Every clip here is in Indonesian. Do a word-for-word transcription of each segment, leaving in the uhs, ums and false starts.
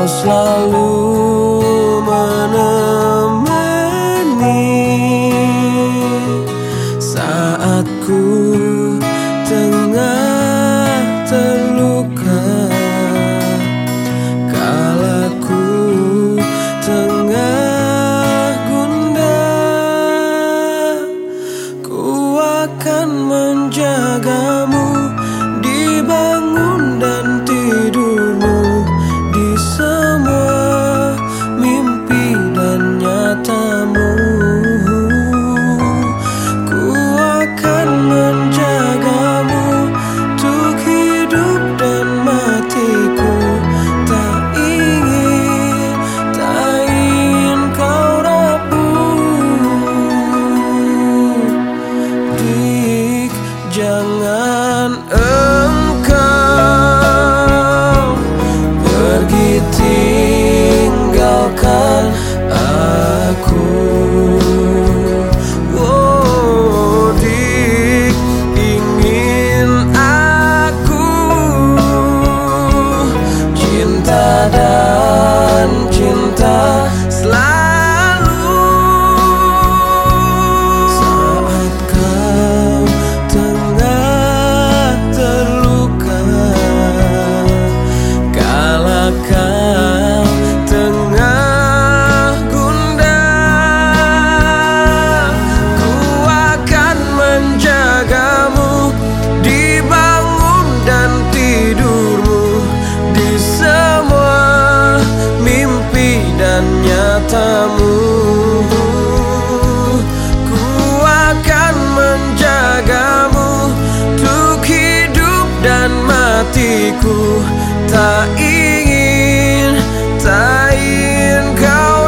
selalu menemani saat ku tengah terluka, kala ku tengah gundah. Ku akan menjagamu di bangun dan tidurmu, di semua mimpi dan nyatamu. Ku akan menjagamu untuk hidup dan matiku. Tak ingin, tak ingin kau rapuh. Dik, jangan engkau pergi tinggalkan aku. Oh, Dik, ingin aku cinta dan cinta selalu. Saat kau tengah terluka, kala kau tengah gundah, ku akan menjagamu di bangun dan tidurmu, di semua mimpi dan nyatamu. Ku akan menjagamu untuk hidup dan matiku. Tak ingin, tak ingin kau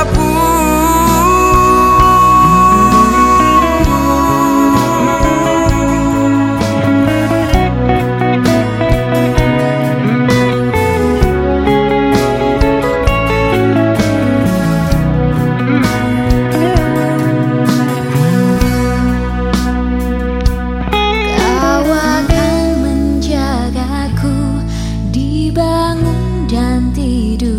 Kau akan menjagaku di bangun dan tidur,